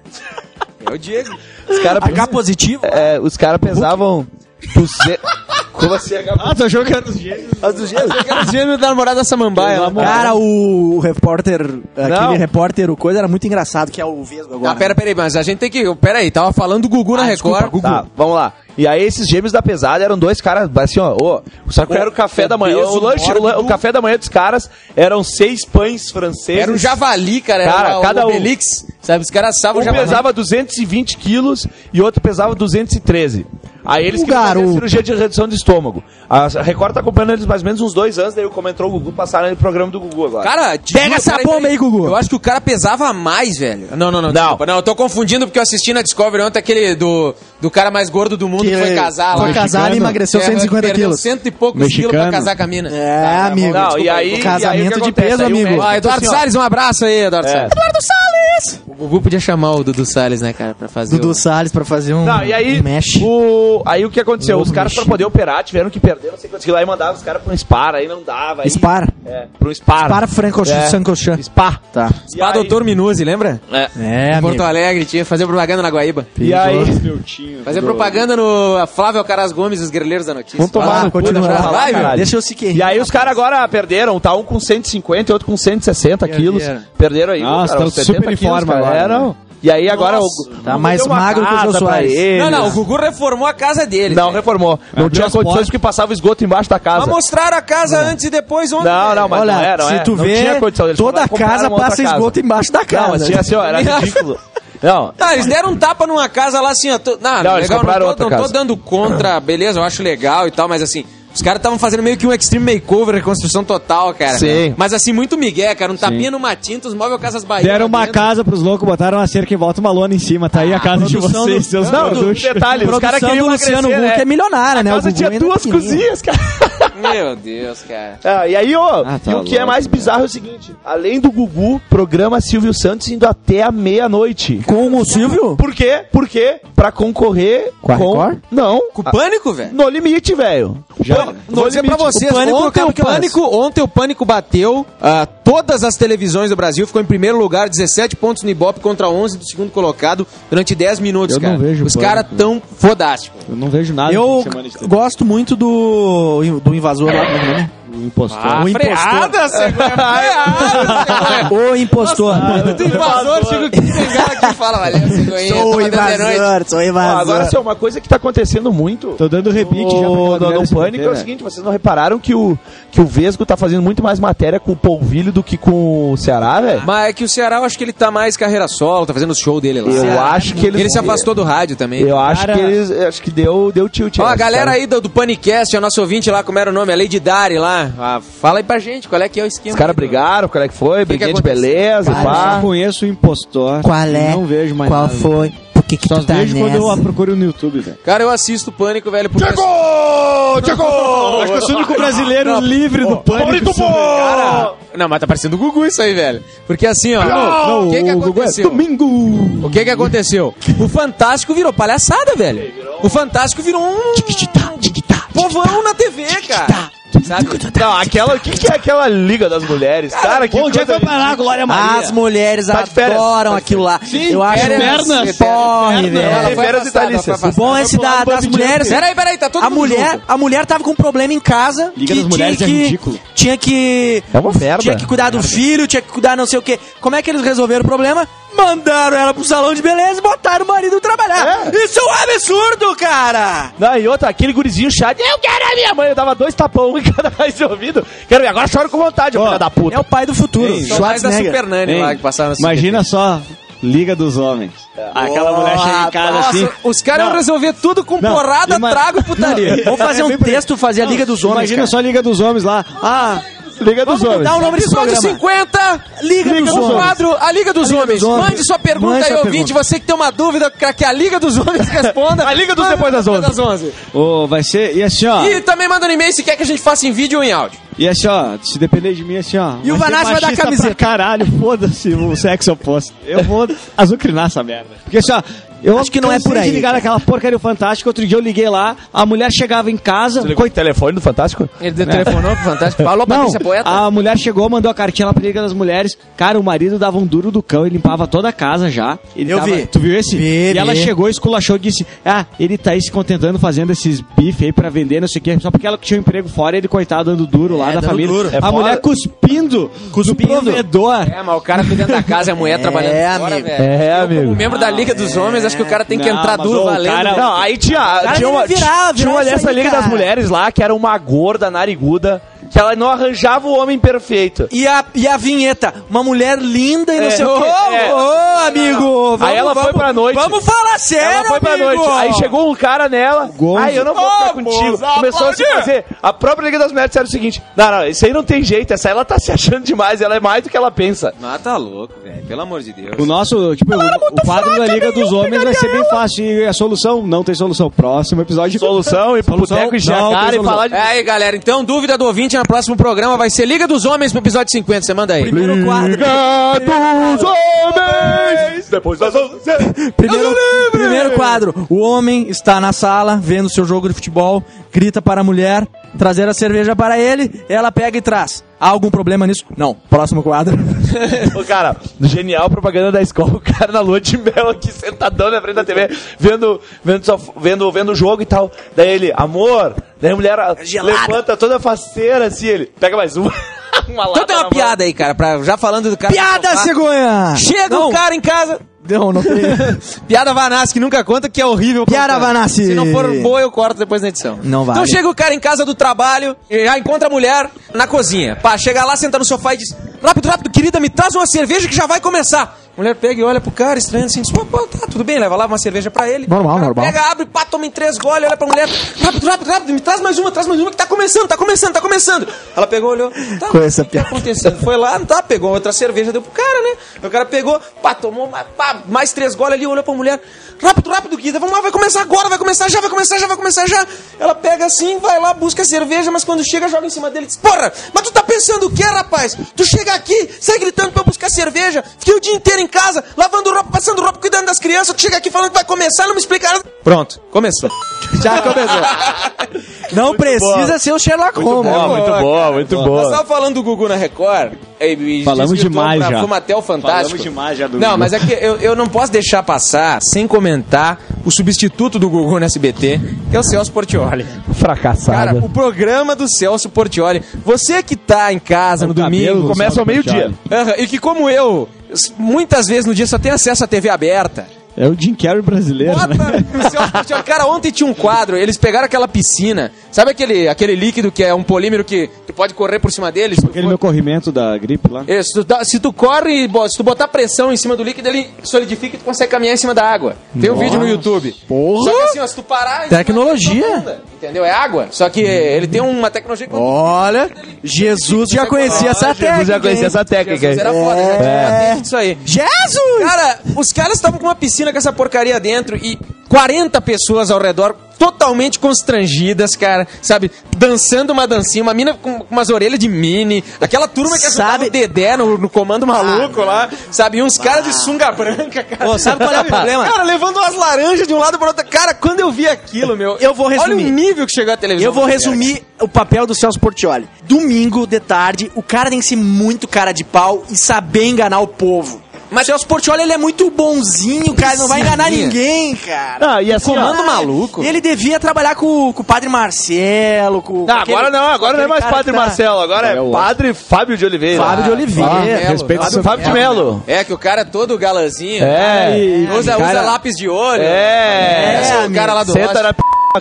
É o Diego. Os caras H positivo. é, os caras pesavam. duze- Como assim, H Ah, tô jogando os gêmeos. Eu quero os gêmeos da namorada Samambaia. lá. Cara, o, o repórter, aquele Não. repórter, o coisa era muito engraçado, que é o Vesgo agora. Ah, pera, pera aí, mas a gente tem que... Pera aí, tava falando do Gugu na Ah, Record. desculpa, Gugu. Tá, vamos lá. E aí esses gêmeos da pesada eram dois caras, assim, ó, ô, só que era o café da manhã. O, lanche, o, lan- o café da manhã dos caras eram seis pães franceses. Era um javali, cara. Cara, era o cada um. Obelix. Sabe, os caras assavam Um o javali. pesava duzentos e vinte quilos e outro pesava duzentos e treze. Aí eles O queriam fazer garoto. cirurgia de redução de estômago. A Record tá acompanhando eles mais ou menos uns dois anos, daí como entrou o Gugu, passaram no programa do Gugu agora. Cara, te Pega juro, essa peraí, bomba peraí. aí, Gugu. Eu acho que o cara pesava mais, velho. Não, não, não, Não. desculpa. Não, eu tô confundindo porque eu assisti na Discovery ontem aquele do, do cara mais gordo do mundo que, Que foi casar foi lá. casar e emagreceu É, cento e cinquenta perdeu quilos. cento e poucos Mexicano. quilos pra casar com a mina. É, Tá, amigo. bom, Não, desculpa e aí, Casamento e aí o que de acontece? peso, Aí o amigo. médico Ó, falou Eduardo assim, ó, Salles, um abraço aí, Eduardo É. Salles. Eduardo Salles! O Gugu podia chamar o Dudu Salles, né, cara, pra fazer Dudu o... Salles pra fazer um, Não, e aí, um mesh. o, aí o que aconteceu? Novo Os caras pra mexido. poder operar tiveram que perder, não sei quantos quilos, aí mandavam os caras pra um SPAR, aí não dava. Aí, Spar. É, pra um SPAR. Para Franco É. Sancochan. SPA. Tá. E Spa aí- Doutor Minuzzi, lembra? É. É, Em amigo. Porto Alegre, tinha que fazer propaganda na Guaíba. E aí, Fazer propaganda no Flávio Caras Gomes, os guerreiros da notícia. Vamos tomar Ah, no cu, continua. deixa eu falar, Vai, caralho. Deixa eu se querer. E aí os caras agora perderam, tá um com cento e cinquenta e outro com cento e sessenta quilos. Perderam. Perderam aí. Nossa, cara, tão uns setenta super em quilos, forma cara. agora, É, não. né? E aí agora Nossa, o tá Gugu mais deu uma magro que o casa Jô pra Soares. eles. Não, não, o Gugu reformou a casa dele. Não velho. reformou. Não Abriu tinha as condições portas. porque passava esgoto embaixo da casa. Mas mostraram a casa antes e depois ontem. Não, velho. não, mas Olha, não é, não se é. tu Não vê, tinha condição. Eles toda foram lá e compraram casa uma outra passa casa. esgoto embaixo da casa. Não, mas tinha assim, ó, era ridículo. Não, Ah, eles deram um tapa numa casa lá assim, ó. Tô, não, Não, eles legal, compraram não, tô, outra não tô casa. dando contra, beleza, eu acho legal e tal, mas assim, os caras estavam fazendo meio que um extreme makeover, reconstrução total, cara. Sim. Mas assim, muito migué, cara. Um tapinha numa tinta, os móveis Casas Bahia. Deram lá uma dentro. casa pros loucos, botaram uma cerca e volta uma lona em cima. Tá aí a casa de produção vocês, do- seus não, do gorduchos. detalhe, os caras Produção queriam do Luciano crescer, Huck né? é milionária, né? A O casa Gugu tinha ainda duas pequenininho. cozinhas, cara. Meu Deus, cara. Ah, e aí, ó, Ah, tá e o que é louco, mais velho. bizarro é o seguinte: além do Gugu, programa Silvio Santos indo até a meia-noite. Com o Silvio? Por quê? Por quê? Pra concorrer Com a Record? Não. Com o pânico, velho? No limite, velho. Já. No Vou dizer pra vocês, O Pânico ontem, acaba o que horas? pânico, ontem o Pânico bateu ah, todas as televisões do Brasil, ficou em primeiro lugar, dezessete pontos no Ibope contra onze do segundo colocado durante dez minutos, Eu não cara. vejo Os Pânico. caras tão fodásticos. Eu não vejo nada. Eu de semana de T V. gosto muito do, do invasor lá, como é que é o nome? O impostor. Ah, O impostor. freada, cegonha, freada, cegonha. O impostor. O invasor chega aqui, bengala aqui e fala, valeu, cegonha, Sou o toma dentro da noite. invasor, sou o Ó, invasor. agora, assim, uma coisa que tá acontecendo muito. Tô dando repique já pra O, aquela no, mulher no S B T, Pânico é o velho. seguinte, vocês não repararam que o, que o Vesgo tá fazendo muito mais matéria com o Polvilho do que com o Ceará, velho? Mas é que o Ceará, eu acho que ele tá mais carreira solo, tá fazendo o show dele lá. Eu Ceará. acho que ele... Ele se afastou do rádio também. Eu acho Cara- que eles... Acho que deu, deu tilt. Ó, a essa, galera cara. aí do, do Panicast, a nosso ouvinte lá, como era o nome? A Lady Dari lá. Ah, fala aí pra gente, qual é que é o esquema? Os caras aí do- brigaram, qual é que foi? que Briguinha de aconteceu? beleza, Qual Eu pá. só conheço o impostor. Qual e é? Não vejo mais Qual nada. foi? Por que que Só tu tá vejo quando eu a nessa? procuro no YouTube, velho. Cara, eu assisto o Pânico, velho, porque... Chegou! Chegou! Acho que eu sou o único brasileiro livre do pânico. Cara, não, mas tá parecendo o Gugu isso aí, velho. Porque assim, ó, Não, o que que o Gugu é aconteceu? domingo. O que que aconteceu? O Fantástico virou palhaçada, velho. O Fantástico virou um povão na T V, cara. Sabe? Não, aquela... O que, que é aquela Liga das Mulheres? Cara, que Onde é que coisa foi parar, Glória Maria? As mulheres Tá de férias. adoram aquilo lá. Eu acho férias, um férias, porre, Ela velho. foi Férias afastada, vitalícias. ela foi O bom é esse afastada. da, das mulheres. Peraí, peraí, tá todo A mundo mulher, junto. a mulher tava com um problema em casa. Liga que das Mulheres tinha é que, ridículo. Tinha que. É uma merda. Tinha que cuidar do filho, tinha que cuidar não sei o quê. Como é que eles resolveram o problema? Mandaram ela pro salão de beleza e botaram o marido trabalhar. É. Isso é um absurdo, cara! Não, e outra, aquele gurizinho chato. Eu quero a minha mãe. Eu dava dois tapão em cada mais de ouvido. Quero ver, agora choro com vontade, ô filha da puta. É o pai do futuro. Ei, São mais da Schwarzenegger. Super Nani Hein? lá que passaram no Imagina só, Liga dos Homens. Aquela mulher chega em casa Nossa, assim. os caras iam resolver tudo com Não, porrada, ima- trago e putaria. Vamos fazer É um bem por aí. texto, fazer a Liga dos Homens. Imagina cara. só a Liga dos Homens lá. Ah, Liga dos Vamos Homens. mudar o nome desse Episódio programa. cinquenta, Liga dos o Homens. quadro A Liga dos A Liga Homens. dos Homens. Mande sua pergunta Mande aí, sua ouvinte. pergunta. Você que tem uma dúvida, pra que a Liga dos Homens responda. A Liga dos manda Depois das depois onze. onze. ô, vai ser. E assim, ó. E também manda um e-mail se quer que a gente faça em vídeo ou em áudio. E assim, ó, se depender de mim, assim, ó. E o ser Vanassi vai dar machista camiseta. pra caralho, foda-se o sexo oposto. Eu vou azucrinar essa merda. Porque assim, ó. Eu Acho que não é cansei por aí, de ligar cara. naquela porcaria fantástica. Outro dia eu liguei lá, a mulher chegava em casa. Ligou o telefone do Fantástico? Ele telefonou pro Fantástico. Falou, Não, Patrícia Poeta. a mulher chegou, mandou a cartinha lá pra Liga das Mulheres. Cara, o marido dava um duro do cão e limpava toda a casa já. Ele Eu tava- vi. Tu viu esse? Vi, e ela vi. chegou, esculachou e disse: Ah, ele tá aí se contentando fazendo esses bife aí pra vender, não sei o quê. Só porque ela tinha um emprego fora, ele, coitado, dando duro lá É, da dando família. duro. É a foda. mulher cuspindo, Cuspindo. do provedor. É, mas o cara cuidando da casa e a mulher É, trabalhando fora, amigo. velho. É, Eu, amigo. como membro da Liga dos Homens, acho que o cara tem que Não, entrar mas, duro, ô, valendo. cara- Não, aí tinha, Cara, tinha uma, deve virar, tinha virar uma isso dessa aí, Liga cara. das Mulheres lá, que era uma gorda, nariguda, que ela não arranjava o homem perfeito. E a, e a vinheta, uma mulher linda e não É, sei o quê. é. Ô, amigo! Aí ela foi pra noite. Vamos falar sério, Ela foi pra amigo. noite. Aí chegou um cara nela. Gonzo. Ai, eu não vou ficar contigo. Começou a se fazer. A própria Liga das Mulheres disseram o seguinte: Não, não, isso aí não tem jeito. Essa aí ela tá se achando demais. Ela é mais do que ela pensa. Ah, tá louco, velho. Pelo amor de Deus. O nosso, tipo, o, o quadro da Liga dos Homens vai ser bem fácil. E a solução? Não tem solução. Próximo episódio. Solução, ir pro Solução, boteco, encher não, a tem cara e solução. falar de. É aí, galera. Então, dúvida do ouvinte no próximo programa vai ser Liga dos Homens pro episódio cinquenta. Você manda aí. Primeiro quadro. Liga dos Homens! Depois das onze. Primeiro, primeiro quadro. O homem está na sala, vendo seu jogo de futebol, grita para a mulher trazer a cerveja para ele, ela pega e traz. Há algum problema nisso? Não. Próximo quadro. Ô, cara, genial propaganda da escola, o cara na lua de mel aqui, sentadão na frente da T V, vendo, vendo, só, vendo, vendo o jogo e tal. Daí ele, amor, daí a mulher Gelada. levanta toda faceira assim, ele, pega mais uma. uma Então tem lata uma na piada aí, cara, pra, já falando do cara. do Piada, sofá. cegonha! Chega Não. o cara em casa. Não, não tem. Piada Vanassi que nunca conta, que é horrível. Piada contando. Vanassi. Se não for boa, eu corto depois na edição. Não vale. Então chega o cara em casa do trabalho, e já encontra a mulher na cozinha. Pá, chega lá, senta no sofá e diz: Rápido, rápido, querida, me traz uma cerveja que já vai começar. A mulher pega e olha pro cara, estranho assim, diz, pô, pô, tá, tudo bem, leva lá uma cerveja pra ele. Normal, normal. Pega, abre, pá, toma em três goles, olha pra mulher, rápido, rápido, rápido, me traz mais uma, traz mais uma, que tá começando, tá começando, tá começando. Ela pegou, olhou, tá, Com essa o que tá acontecendo? Foi lá, tá, pegou outra cerveja, deu pro cara, né? O cara pegou, pá, tomou, pá, mais três goles ali, olhou pra mulher, rápido, rápido, Guida, vamos lá, vai começar agora, vai começar já, vai começar já, vai começar já. Ela pega assim, vai lá, busca a cerveja, mas quando chega, joga em cima dele e diz, porra, mas tu tá pensando o que, rapaz? Tu chega aqui, sai gritando pra eu buscar cerveja, fiquei o dia inteiro em casa, lavando roupa, passando roupa, cuidando das crianças, tu chega aqui falando que vai começar, não me explica nada. Pronto, começou. Já começou. Não muito precisa boa. Ser o Sherlock Holmes. Muito boa, muito boa, muito boa. Nós tava falando do Gugu na Record. E, e Falamos demais já. Fumatel Fantástico. Falamos demais já do Não, Gugu. mas é que eu, eu não posso deixar passar sem comentar o substituto do Gugu no S B T, que é o Celso Portiolli. Fracassado. Cara, o programa do Celso Portiolli. Você que tá em casa o no domingo... Começa ao meio-dia. Uh-huh, e que, como eu, muitas vezes no dia só tem acesso à T V aberta... É o Jim Carrey brasileiro, Bota né? no Celso Portiolli. Cara, ontem tinha um quadro, eles pegaram aquela piscina, sabe aquele, aquele líquido que é um polímero que, que pode correr por cima deles? Aquele for... meu corrimento da gripe lá. Isso, se, tu, se tu corre, se tu botar pressão em cima do líquido, ele solidifica e tu consegue caminhar em cima da água. Tem um vídeo no YouTube. Porra! Só que assim, ó, se tu parar... Tecnologia! Profunda, entendeu? É água. Só que ele tem uma tecnologia... Que... Olha, Jesus já conhecia essa técnica. Jesus já conhecia essa técnica. Jesus era foda, já tinha patente disso aí. Jesus! Cara, os caras estavam com uma piscina com essa porcaria dentro e quarenta pessoas ao redor totalmente constrangidas, cara, sabe? Dançando uma dancinha, uma mina com umas orelhas de mini, aquela turma que ajudava o Dedé no, no comando maluco ah, lá, sabe? E uns ah. caras de sunga branca, cara. Ô, sabe qual é o problema? Cara, levando umas laranjas de um lado para outro. Cara, quando eu vi aquilo, meu... Eu vou resumir. Olha o nível que chegou a televisão. Eu vou resumir o papel do Celso Portiolli. Domingo, de tarde, o cara tem que ser muito cara de pau e saber enganar o povo. Mas o Celso Portiolli, ele é muito bonzinho, cara, não vai enganar ninguém, cara. Ah, e assim, comando ó, maluco. Ele devia trabalhar com, com o Padre Marcelo, com... Não, agora não, agora não é mais Padre tá... Marcelo, agora é, é Padre Fábio de Oliveira. Fábio de Oliveira. Ah, respeito Fábio, Fábio de Melo. É, que o cara é todo galanzinho. É. E usa, cara... usa lápis de olho. É. É, é o cara lá do Senta na p...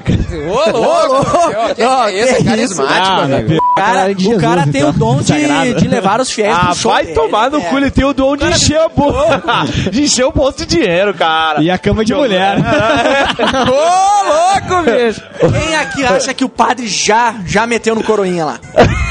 Ô, louco! Esse é carismático, velho. O cara, o cara tem o dom de, de levar os fiéis ah, pro show. Vai tomar no cu, ele tem o dom de encher o bolso. De encher o bolso de dinheiro, cara. E a cama de mulher. Ô, louco, bicho! Quem aqui acha que o padre já, já meteu no coroinha lá?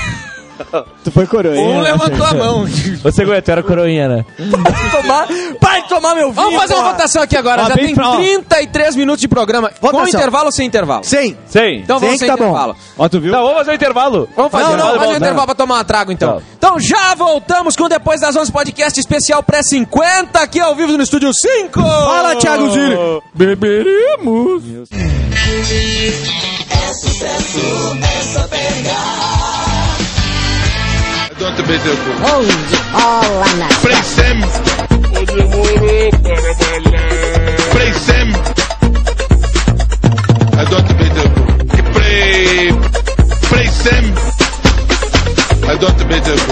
Tu foi coroinha. Um levantou a mão. Você aguentou, era coroinha, né? Para tomar, para de tomar meu vinho. Vamos fazer uma votação aqui agora. Ah, Já tem pra... trinta e três minutos de programa. Votação. Com intervalo ou sem intervalo? Sem. Sem. Então vamos sem tá intervalo. Ó, tu viu? Não, vamos fazer o intervalo. Vamos fazer não, não, não, fazer não, um intervalo não. pra tomar uma trago, então. Não. Então já voltamos com Depois das onze podcast especial pré cinquenta aqui ao vivo no Estúdio cinco. Fala, Thiago Zilli. Beberemos. É sucesso, é só pegar. Don't be the Onde rola na Presem. Demorou para bailar. Presem. I don't be the Pre. Presem. I don't be the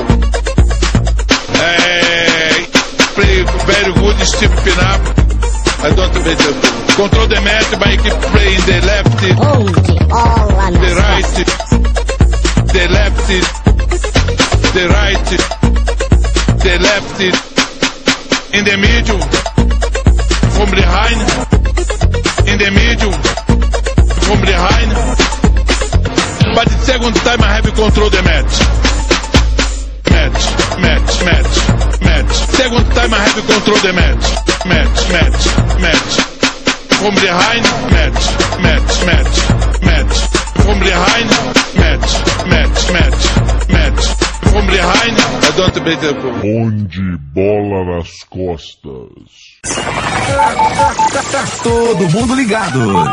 Hey. Play very good Steve Pinap. I don't be the Control the match by keep play in the left. Onde rola na The right. The left. The right, the left, in the middle, from behind, in the middle, from behind. But the second time I have control the match. Match, match, match, match. Second time I have control the match. Match, match, match. From behind, match, match, match, match. From behind, match, match, match, match. From behind, I don't beat the ball. Onde bola nas costas. Todo mundo ligado.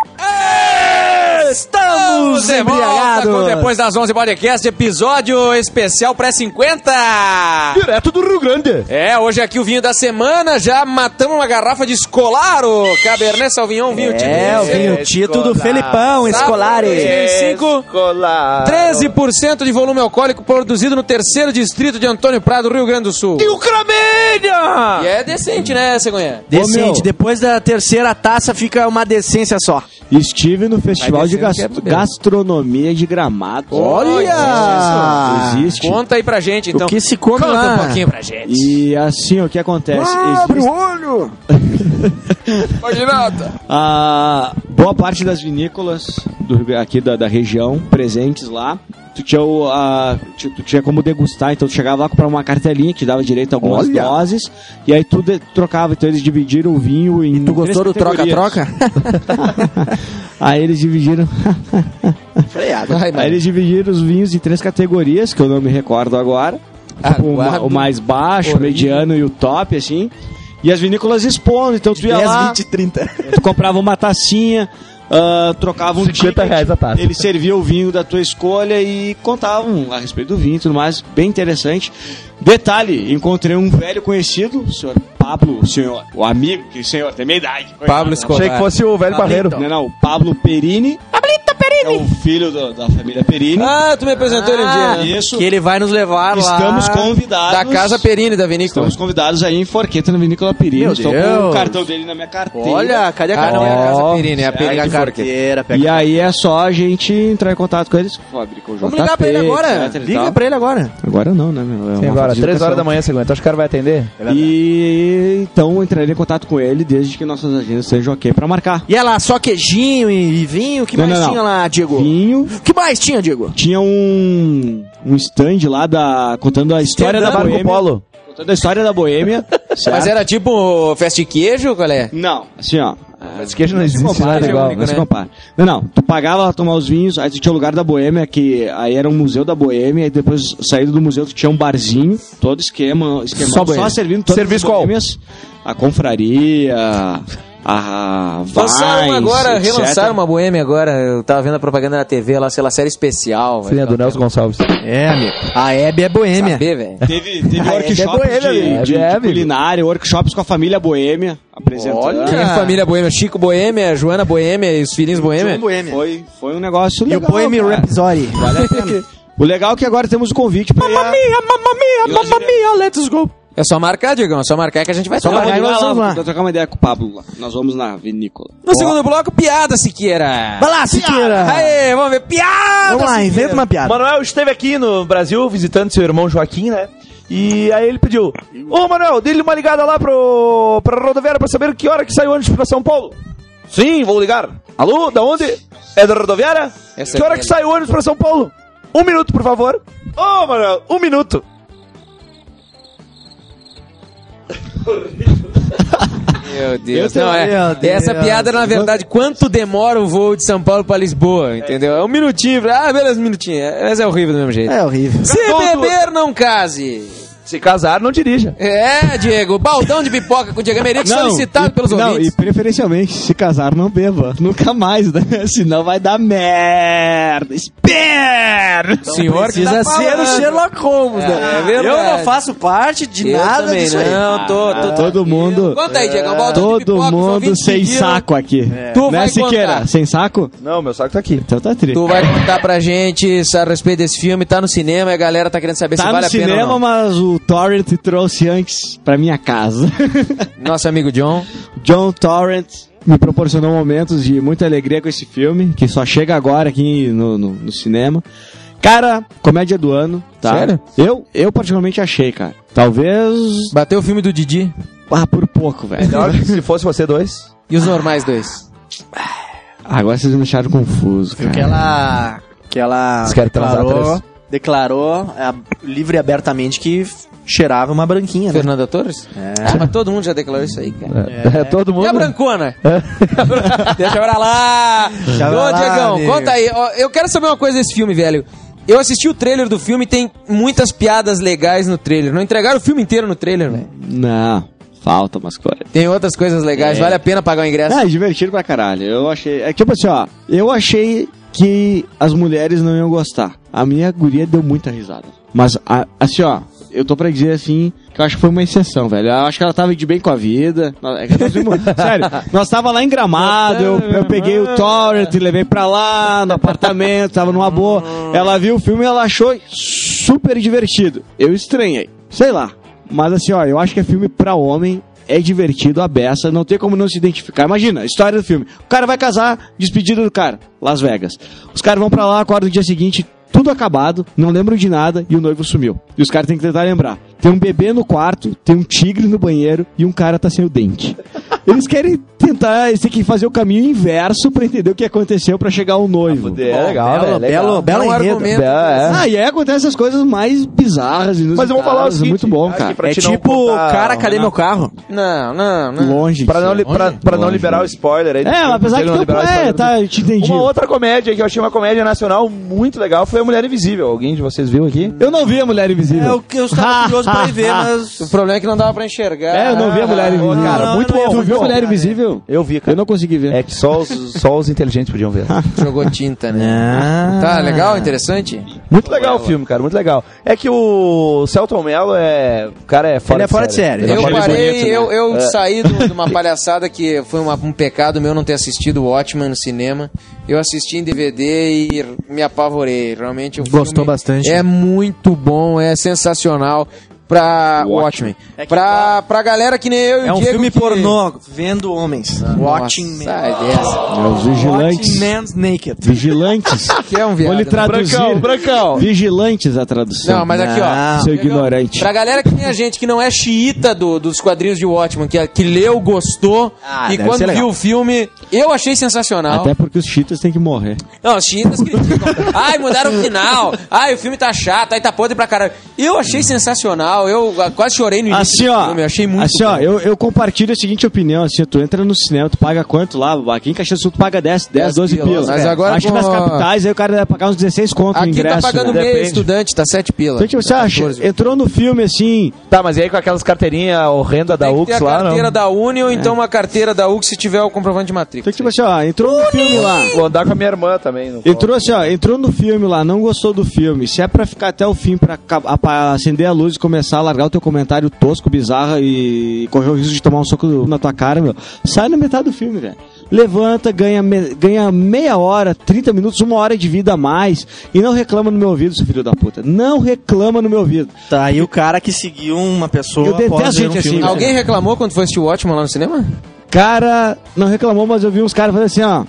Estamos de volta com Depois das onze podcast, episódio especial pré cinquenta. Direto do Rio Grande. É, hoje aqui o vinho da semana, já matamos uma garrafa de Escolaro, Cabernet Sauvignon, vinho Tito. É, o vinho Tito do Felipão, Escolari. dois mil e cinco, treze por cento de volume alcoólico, produzido no terceiro distrito de Antônio Prado, Rio Grande do Sul. E o Cramelha! E é decente, né, Cegonha? Decente, depois da terceira taça fica uma decência só. Estive no Festival de gas- Gastronomia de Gramado. Olha! Existe. Conta aí pra gente, então. O que se come Conta lá? um pouquinho pra gente. E assim, o que acontece? Abre Existe- o olho! Magnata. A boa parte das vinícolas do Rio Gra- aqui da, da região presentes lá, tu tinha, o, a, tu, tu tinha como degustar, então tu chegava lá, comprava uma cartelinha que dava direito a algumas Olha. doses, e aí tu de, trocava, então eles dividiram o vinho em Tu gostou do três troca-troca? categorias. Aí eles dividiram Freado. Vai, aí mano. eles dividiram os vinhos em três categorias, que eu não me recordo agora. Tipo, o, ma- Aguardo. o mais baixo, o Horrível. mediano e o top, assim. E as vinícolas expondo, então tu ia dez, lá, vinte, trinta. tu comprava uma tacinha, ah, trocava um cinquenta ticket, reais a taça. ele servia o vinho da tua escolha e contavam a respeito do vinho e tudo mais, bem interessante. Detalhe, encontrei um velho conhecido, o senhor Pablo, o senhor, o amigo, que o senhor tem meia idade. Pablo Escobar. Achei que fosse o velho Barreiro. Não, não, o Pablo Perini. Pablito Perini! É o filho do- da família Perini. Ah, tu me apresentou ele um dia. né? Isso. Que ele vai nos levar lá. Estamos convidados. Da Casa Perini, da vinícola. Estamos convidados aí em Forqueta, na Vinícola Perini. Meu Estou com Deus. o cartão dele na minha carteira. Olha, cadê a Ah, não é a carteira? Casa Perini, é a Pega Perini a de Forqueta. carteira, pega E aí é só a gente entrar em contato com eles. Fabrica o J P, Vamos ligar pra ele agora. etc e Liga tal. pra ele agora. Agora não, né, meu? É Sim, uma agora, falta de três educação. horas da manhã, você aguenta. Acho que o cara vai atender. E então entrarei em contato com ele desde que nossas agendas sejam ok pra marcar. E é lá, só queijinho e vinho? O que Não, mais não, não. tinha lá, Diego? Vinho. O que mais tinha, Diego? Tinha um, um stand lá da, contando a história da Stand-up Boêmia. Marco Polo. Contando a história da Boêmia. certo? Mas era tipo festa de queijo, qual é? Não, assim ó. Mas queijo não Não se existe compara, nada igual. não se né? compara. Não, não. Tu pagava lá tomar os vinhos, aí tu tinha o lugar da Boêmia, que aí era um museu da Boêmia, e depois, saído do museu, tu tinha um barzinho, todo esquema, esquema Só só, boêmia. servindo todas Serviço as qual? boêmias. A confraria, a Lançaram Vines, agora, etcétera. relançaram uma Boêmia agora. Eu tava vendo a propaganda na T V lá, sei lá, série especial. Sim, é do Nelson Gonçalves. É, amigo. A Hebe é boêmia. Saber, velho. Teve, teve Ah, workshops é boêmia, de, amigo. de- É, de amigo. culinária, workshops com a família Boêmia, apresentando. Quem Olha. é a família Boêmia? Chico Boêmia, Joana Boêmia e os filhinhos Boêmia? boêmia. Foi, foi um negócio E o legal. Bohemian cara. Rhapsody. Vale a pena. O legal é que agora temos o convite pra ir a- mamma mia, let's go. É só marcar, Diegão, é só marcar que a gente vai Só estar. marcar. Vamos nós lá, vamos lá. Vou trocar uma ideia com o Pablo lá. Nós vamos na vinícola. No segundo bloco, piada, Siqueira. Vai lá, Siqueira. Aê, vamos ver, piada, Vamos lá, Siqueira. inventa uma piada. Manuel esteve aqui no Brasil visitando seu irmão Joaquim, né? E aí ele pediu: Ô Manuel, dê-lhe uma ligada lá pro, pra rodoviária pra saber que hora que sai o ônibus pra São Paulo. Sim, vou ligar. Alô, da onde? É da rodoviária? Essa que é hora que dele. sai o ônibus pra São Paulo? Um minuto, por favor. Ô Manuel, um minuto. Meu Deus, Eu não é. meu Deus. Essa piada, na verdade, quanto demora o voo de São Paulo pra Lisboa, entendeu? É um minutinho. Ah, beleza, um minutinho. Mas é horrível do mesmo jeito. É horrível. Se beber, não case. Se casar, não dirija. É, Diego, baldão de pipoca com o Diego Emerick solicitado e- pelos não, ouvintes. e preferencialmente, se casar, não beba. Nunca mais, né? Senão vai dar merda. Espera! Senhor que Precisa tá ser o falando. Sherlock Holmes, É, né? é verdade. Eu não faço parte de Eu nada também disso aí. não, tô, tô, tô Todo mundo... Conta aí, Diego, baldão de Todo pipoca, os mundo ouvintes sem pediram. saco aqui. Tu né, vai Siqueira? contar. Sem saco? Não, meu saco tá aqui. Então tá triste. Tu vai contar pra gente a respeito desse filme, tá no cinema e a galera tá querendo saber Tá se no vale a pena cinema, ou não. mas o Torrent trouxe antes pra minha casa. Nosso amigo John. John Torrent me proporcionou momentos de muita alegria com esse filme, que só chega agora aqui no, no, no cinema. Cara, comédia do ano, tá? Sério? Eu, eu particularmente achei, cara. Talvez... Bateu o filme do Didi Ah, por pouco, velho. Melhor que se fosse você dois. e os normais dois. Agora vocês me deixaram confuso, cara. Que ela, que ela Vocês querem transar declarou, três? declarou é, livre e abertamente que cheirava uma branquinha, né? Fernanda Torres? É. Ah, mas todo mundo já declarou isso aí, cara. É, todo mundo. E a Brancona? Deixa pra lá. Deixa pra Ô, lá, Diegão, amigo. conta aí. Ó, eu quero saber uma coisa desse filme, velho. Eu assisti o trailer do filme e tem muitas piadas legais no trailer. Não entregaram o filme inteiro no trailer, velho. Não, falta umas coisas. Tem outras coisas legais. É. Vale a pena pagar o ingresso? Ah, é divertido pra caralho. Eu achei... É tipo assim, ó. Eu achei que as mulheres não iam gostar. A minha guria deu muita risada. Mas, a- assim, ó. Eu tô pra dizer, assim, que eu acho que foi uma exceção, velho. Eu acho que ela tava de bem com a vida. É que nós vimos- Sério, nós tava lá em Gramado, eu, eu peguei o Torrent, levei pra lá, no apartamento, tava numa boa. Ela viu o filme e ela achou super divertido. Eu estranhei. Sei lá. Mas assim, ó, eu acho que é filme pra homem. é divertido a beça, não tem como não se identificar. Imagina, a história do filme. O cara vai casar, despedida do cara, Las Vegas. Os caras vão pra lá, acordam no dia seguinte, tudo acabado, não lembram de nada e o noivo sumiu. E os caras têm que tentar lembrar. Tem um bebê no quarto, tem um tigre no banheiro e um cara tá sem o dente. Eles querem tentar, eles têm que fazer o caminho inverso pra entender o que aconteceu pra chegar ao noivo. Ah, é legal, belo, né? Legal. belo, belo Bom enredo. argumento. É. Ah, e aí acontecem as coisas mais bizarras e Mas eu vou falar o seguinte, muito bom, acho cara. que pra É te não tipo, contar- cara, cadê meu carro? Não, não, não. Longe. Pra não, li- de ser. pra, pra não Longe, liberar o longe. spoiler aí. do É, filme, apesar pra que não tem liberar o um... É, spoiler do tá, eu te entendi. Uma outra comédia que eu achei uma comédia nacional muito legal foi A Mulher Invisível. Alguém de vocês viu aqui? Eu não vi a Mulher Invisível. É o que eu estava curioso pra ir ver, mas... O problema é que não dava pra enxergar. É, eu não vi a Mulher Invisível. não, Cara, não, muito não, bom. eu Tu não viu a vi, Mulher cara. Invisível? Eu vi, cara. Eu não consegui ver. É que só os, só os inteligentes podiam ver. Jogou tinta, né? Ah. Tá, legal, interessante? Muito legal o filme, cara, muito legal. É que o Celton Mello é... O cara é fora Ele é fora de série. Ele Eu achei ele parei, bonito, né? eu, eu É. saí do- de uma palhaçada que foi uma- um pecado meu não ter assistido o Watchmen no cinema. Eu assisti em D V D e me apavorei. Realmente o Gostou filme bastante. É muito bom, é sensacional. Pra Watchmen. É que- pra, pra galera que nem eu e É o um Diego filme que... pornô, vendo homens. Watching Nossa, men. sai dessa. É os vigilantes. Watching men's naked. Vigilantes. Que é um viado, Vou lhe né? traduzir. Brancão, brancão. Vigilantes a tradução. Não, mas aqui, ó. Não. Seu ignorante. Pra galera que tem a gente que não é xiita do, dos quadrinhos de Watchmen, que, que leu, gostou, Ah, e deve quando ser legal. viu o filme, eu achei sensacional. Até porque os cheaters têm que morrer. Não, os xiitas criticam. Ai, mudaram o final. Ai, o filme tá chato, aí tá podre pra caralho. Eu achei sensacional, eu ah, quase chorei no início Assim, do ó. filme, eu achei muito Assim, ó, bom. eu, eu compartilho a seguinte opinião, assim, tu entra no cinema, tu paga quanto lá? Aqui em Caxias do Sul tu paga dez, dez, doze pila, pilas. mas agora Acho que com- nas capitais aí o cara vai pagar uns dezesseis conto no Aqui ingresso. tá pagando né? meio Depende. estudante, tá sete pila. Então, tipo, você acha, quatorze. entrou no filme assim, Tá, mas e aí com aquelas carteirinhas horrendas da Tem que U ter X a lá, carteira não? da Uni ou então uma carteira da U X se tiver o comprovante de matrícula. então, tipo assim, ó, entrou no filme lá. Vou andar com a minha irmã também. Não Entrou assim, ó, entrou no filme lá, não gostou do filme. Se é pra ficar até o fim, pra, ca- pra acender a luz e começar a largar o teu comentário tosco, bizarro e correr o risco de tomar um soco na tua cara, meu, sai na metade do filme, velho. Levanta, ganha, me- ganha meia hora, trinta minutos, uma hora de vida a mais e não reclama no meu ouvido, seu filho da puta. Não reclama no meu ouvido. Tá aí o cara que seguiu uma pessoa Eu detesto após ver gente um assim, filme. velho. Alguém reclamou quando foi assistir o Watchmen lá no cinema? Cara, não reclamou, mas eu vi uns caras fazendo assim, ó.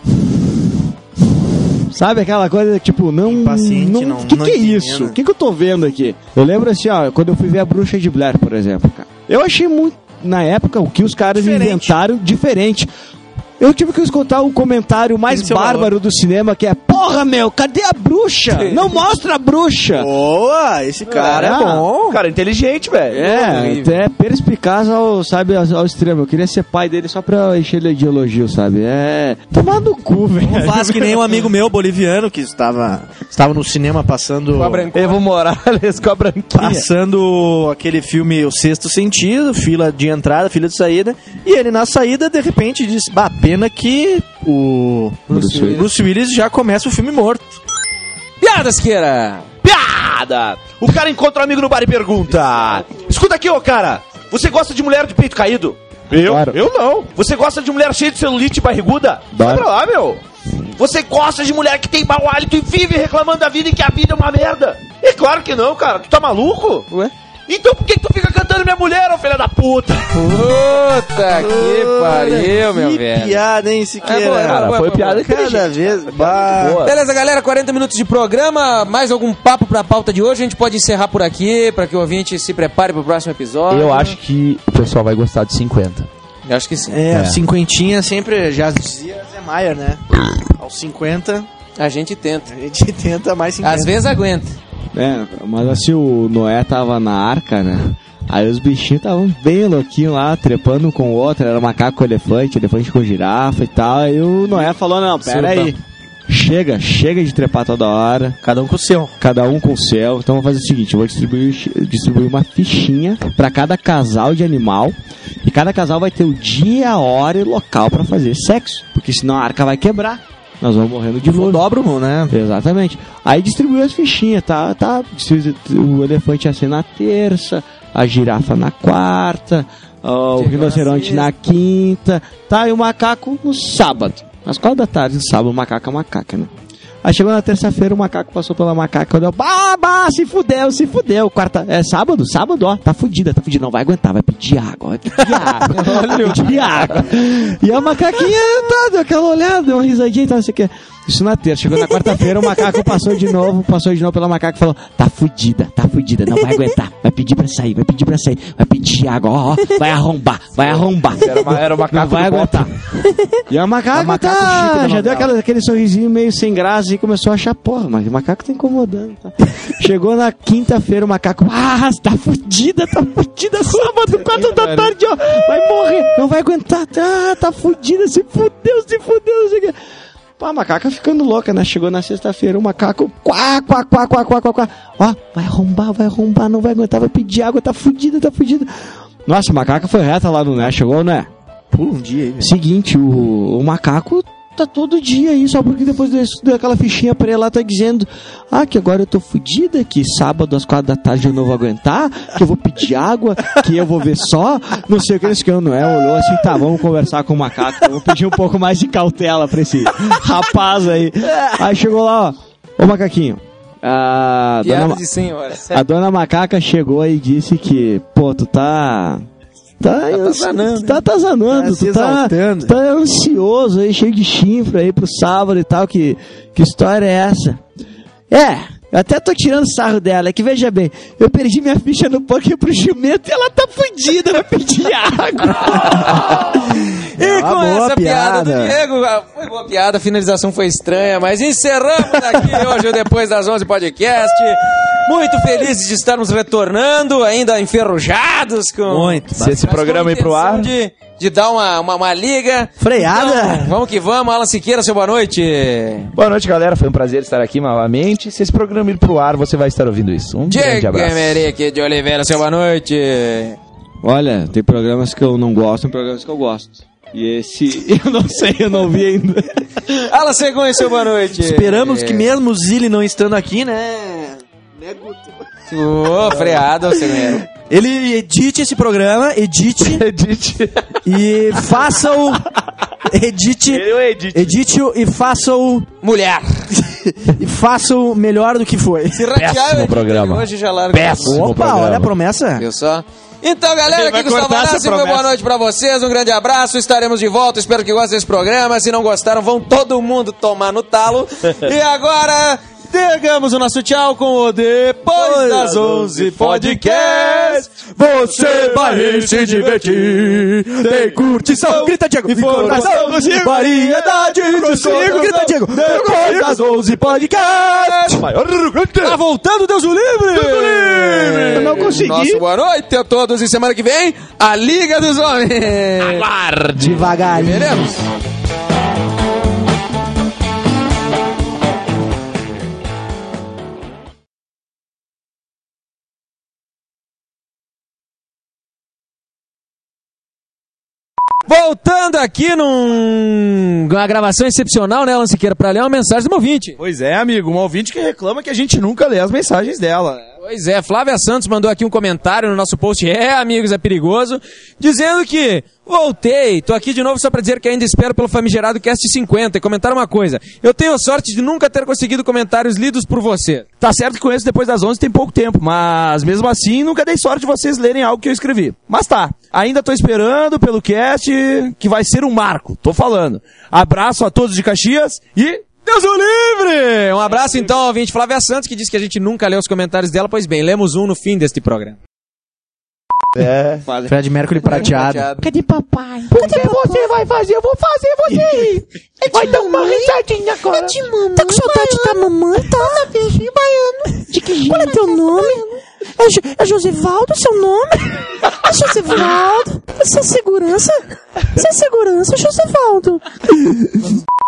Sabe aquela coisa, tipo, não... Impaciente, não... não- que não que é entendendo. isso? O que que eu tô vendo aqui? Eu lembro assim, ó, quando eu fui ver A Bruxa de Blair, por exemplo, cara. Eu achei muito, na época, o que os caras Diferente. inventaram diferente. Eu tive que escutar o comentário mais Tem seu bárbaro do cinema, que é: porra, meu, cadê a bruxa? Não mostra a bruxa! Boa, esse cara é Ah. bom. Cara, inteligente, velho. É, até perspicaz ao, sabe, ao, ao extremo. Eu queria ser pai dele só pra encher ele de elogio, sabe? É. Tomar no cu, velho. Não faz que nem um amigo meu boliviano que estava, estava no cinema passando. Com a Brancona. Evo Morales com a branquinha. Passando aquele filme O Sexto Sentido, fila de entrada, fila de saída, e ele na saída, de repente, disse: bah, pena que o Bruce Willis. Bruce Willis já começa o filme morto. Piada, Siqueira! Piada! O cara encontra um amigo no bar e pergunta: escuta aqui, ô cara, você gosta de mulher de peito caído? Eu? Claro. Eu não. Você gosta de mulher cheia de celulite e barriguda? Vai pra lá, meu. Você gosta de mulher que tem mau hálito e vive reclamando da vida e que a vida é uma merda? É claro que não, cara. Tu tá maluco? Ué? Então por que, que tu fica cantando minha mulher, ô filha da puta? Puta que pariu, meu que velho. piada, hein, Siqueira? É boa, é boa, Cara, boa, foi boa, piada boa. Cada vez. Bah. Boa. Beleza, galera, quarenta minutos de programa. Mais algum papo pra pauta de hoje? A gente pode encerrar por aqui, pra que o ouvinte se prepare pro próximo episódio. Eu acho que o pessoal vai gostar de cinquenta. Eu acho que sim. É, É. cinquentinha sempre, já dizia Zé Maier, né? Aos cinquenta, A gente tenta. a gente tenta mais cinquenta. Às vezes aguenta. É, mas assim, o Noé tava na arca, né? Aí os bichinhos estavam bem louquinhos lá, trepando um com o outro. Era macaco com elefante, elefante com girafa e tal. Aí o Noé falou: não, pera aí. Chega, chega de trepar toda hora. Cada um com o seu. Cada um com o seu. Então vou fazer o seguinte: eu vou distribuir, distribuir uma fichinha pra cada casal de animal. E cada casal vai ter o dia, a hora e local pra fazer sexo. Porque senão a arca vai quebrar. Nós vamos morrendo de luz. Dobro, né? Exatamente. Aí distribuiu as fichinhas, tá? tá? O elefante ia ser na terça, a girafa na quarta, ó, o rinoceronte na quinta, tá? E o macaco no sábado. Às quatro da tarde, no sábado, o macaco é macaca, né? Aí chegou na terça-feira, o macaco passou pela macaca, eu deu, bah, bah, se fudeu, se fudeu. Quarta, é sábado, sábado, ó, tá fudida, tá fudida, não vai aguentar, vai pedir água, vai pedir água, vai pedir água. E a macaquinha, tá, deu aquela olhada, deu uma risadinha e tal, não sei o que. Isso na terça, chegou na quarta-feira, o macaco passou de novo, passou de novo pela macaca e falou, tá fudida, tá fudida, não vai aguentar, vai pedir pra sair, vai pedir pra sair, vai pedir água, ó, ó, vai arrombar, vai arrombar. Era, uma, era o macaco não vai aguentar. E a macaca, a macaca tá, já deu aquela, aquele sorrisinho meio sem graça e começou a achar, porra, mas o macaco tá incomodando, tá? Chegou na quinta-feira, o macaco, ah, tá fudida, tá fudida, sábado, quatro da tarde, ó, vai morrer, não vai aguentar, tá, tá fudida, se fudeu, se fudeu, não sei o que. Pô, a macaca ficando louca, né? Chegou na sexta-feira, o macaco, quá, quá, quá, quá, quá, quá, quá. Ó, vai arrombar, vai arrombar, não vai aguentar, vai pedir água, tá fudida, tá fudida. Nossa, a macaca foi reta lá no Né, chegou, né? Pula um dia aí, velho. Seguinte, o, o macaco tá todo dia aí, só porque depois daquela fichinha pra ele lá tá dizendo, ah, que agora eu tô fudida, que sábado às quatro da tarde eu não vou aguentar, que eu vou pedir água, que eu vou ver só, não sei o que eles querem, não é? Olhou assim, tá, vamos conversar com o macaco, vamos pedir um pouco mais de cautela pra esse rapaz aí. Aí chegou lá, ó, ô macaquinho, a dona, de senhora, a dona macaca chegou e disse que, pô, tu tá... Tá, tá atazanando, tá, atazanando, tá se tu tá, tá ansioso aí, cheio de chifre aí pro sábado e tal, que, que história é essa? É, eu até tô tirando sarro dela, é que veja bem, eu perdi minha ficha no poker pro jumento e ela tá fudida, vai pedir água. E é com essa piada. piada do Diego, foi boa piada, a finalização foi estranha, mas encerramos aqui hoje o Depois das onze podcast. Muito felizes de estarmos retornando, ainda enferrujados com... Muito. Se esse programa ir pro ar... De, de dar uma, uma, uma liga. Freada. Então, vamos que vamos. Alan Siqueira, seu boa noite. Boa noite, galera. Foi um prazer estar aqui novamente. Se esse programa ir pro ar, você vai estar ouvindo isso. Um grande abraço. Diego Emerick de Oliveira, seu boa noite. Olha, tem programas que eu não gosto, tem programas que eu gosto. E esse, eu não sei, eu não vi ainda. Alan Segunha, seu boa noite. Esperamos é. que mesmo o Zilli não estando aqui, né... né, Guto? Ô, oh, freado, Segunha. Ele edite esse programa, edite. edite. E faça o... Edite. Ele edite. Edite-o e faça o... Mulher. E faça o melhor do que foi. Se ratear, programa. Hoje já larga. Péssimo Opa, programa. olha a promessa. Viu só? Então, galera, aqui Gustavo Anassi, uma boa noite pra vocês, um grande abraço, estaremos de volta, espero que gostem desse programa, se não gostaram, vão todo mundo tomar no talo. E agora, pegamos o nosso tchau com o Depois das onze podcast. Você vai se divertir, tem curtição, grita Diego, informação, variedade, consigo, grita Diego, Depois das onze podcast. Tá voltando, Deus o livre! Deus o livre! Eu não consegui. Nossa, boa noite a todos e semana que vem, a Liga dos Homens. Aguarde. Devagarinho. Veremos. Voltando aqui num... uma gravação excepcional, né, Alan Siqueira, pra ler uma mensagem de um ouvinte. Pois é, amigo, um ouvinte que reclama que a gente nunca lê as mensagens dela. Pois é, Flávia Santos mandou aqui um comentário no nosso post, é, amigos, é perigoso, dizendo que voltei, tô aqui de novo só pra dizer que ainda espero pelo famigerado Cast cinquenta e comentar uma coisa, eu tenho a sorte de nunca ter conseguido comentários lidos por você. Tá certo que conheço Depois das onze tem pouco tempo, mas mesmo assim nunca dei sorte de vocês lerem algo que eu escrevi. Mas tá, ainda tô esperando pelo Cast, que vai ser um marco, tô falando. Abraço a todos de Caxias e... Deus o livre! Um abraço então ao ouvinte Flávia Santos, que disse que a gente nunca leu os comentários dela, pois bem, lemos um no fim deste programa. É. Fred Mercury prateado. Cadê papai? Cadê você vai fazer? Eu vou fazer você. Vai dar uma risadinha agora. É de mamãe. Tá com saudade da mamãe, tá? Tá beijinho baiano. De que jeito? Qual é teu nome? É, jo é Josivaldo seu nome? É Josivaldo? Você é segurança? Você é segurança, Josivaldo?